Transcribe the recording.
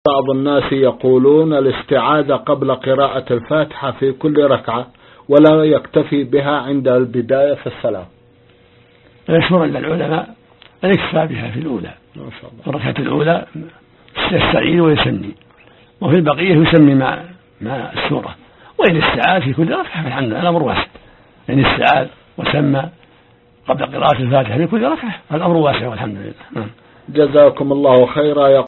بعض الناس يقولون الاستعاذة قبل قراءة الفاتحة في كل ركعة ولا يكتفي بها عند البداية في الصلاة. يشهر عند العلماء أن يكفى بها في الأولى، ما شاء الله. في الركعة الأولى يستعيذ ويسمي، وفي البقية يسمي مع السورة، وإن استعاذ في كل ركعة فالحمد لله الأمر واسع، إن استعاذ وسمى قبل قراءة الفاتحة في كل ركعة الأمر واسع والحمد لله. جزاكم الله خيرا.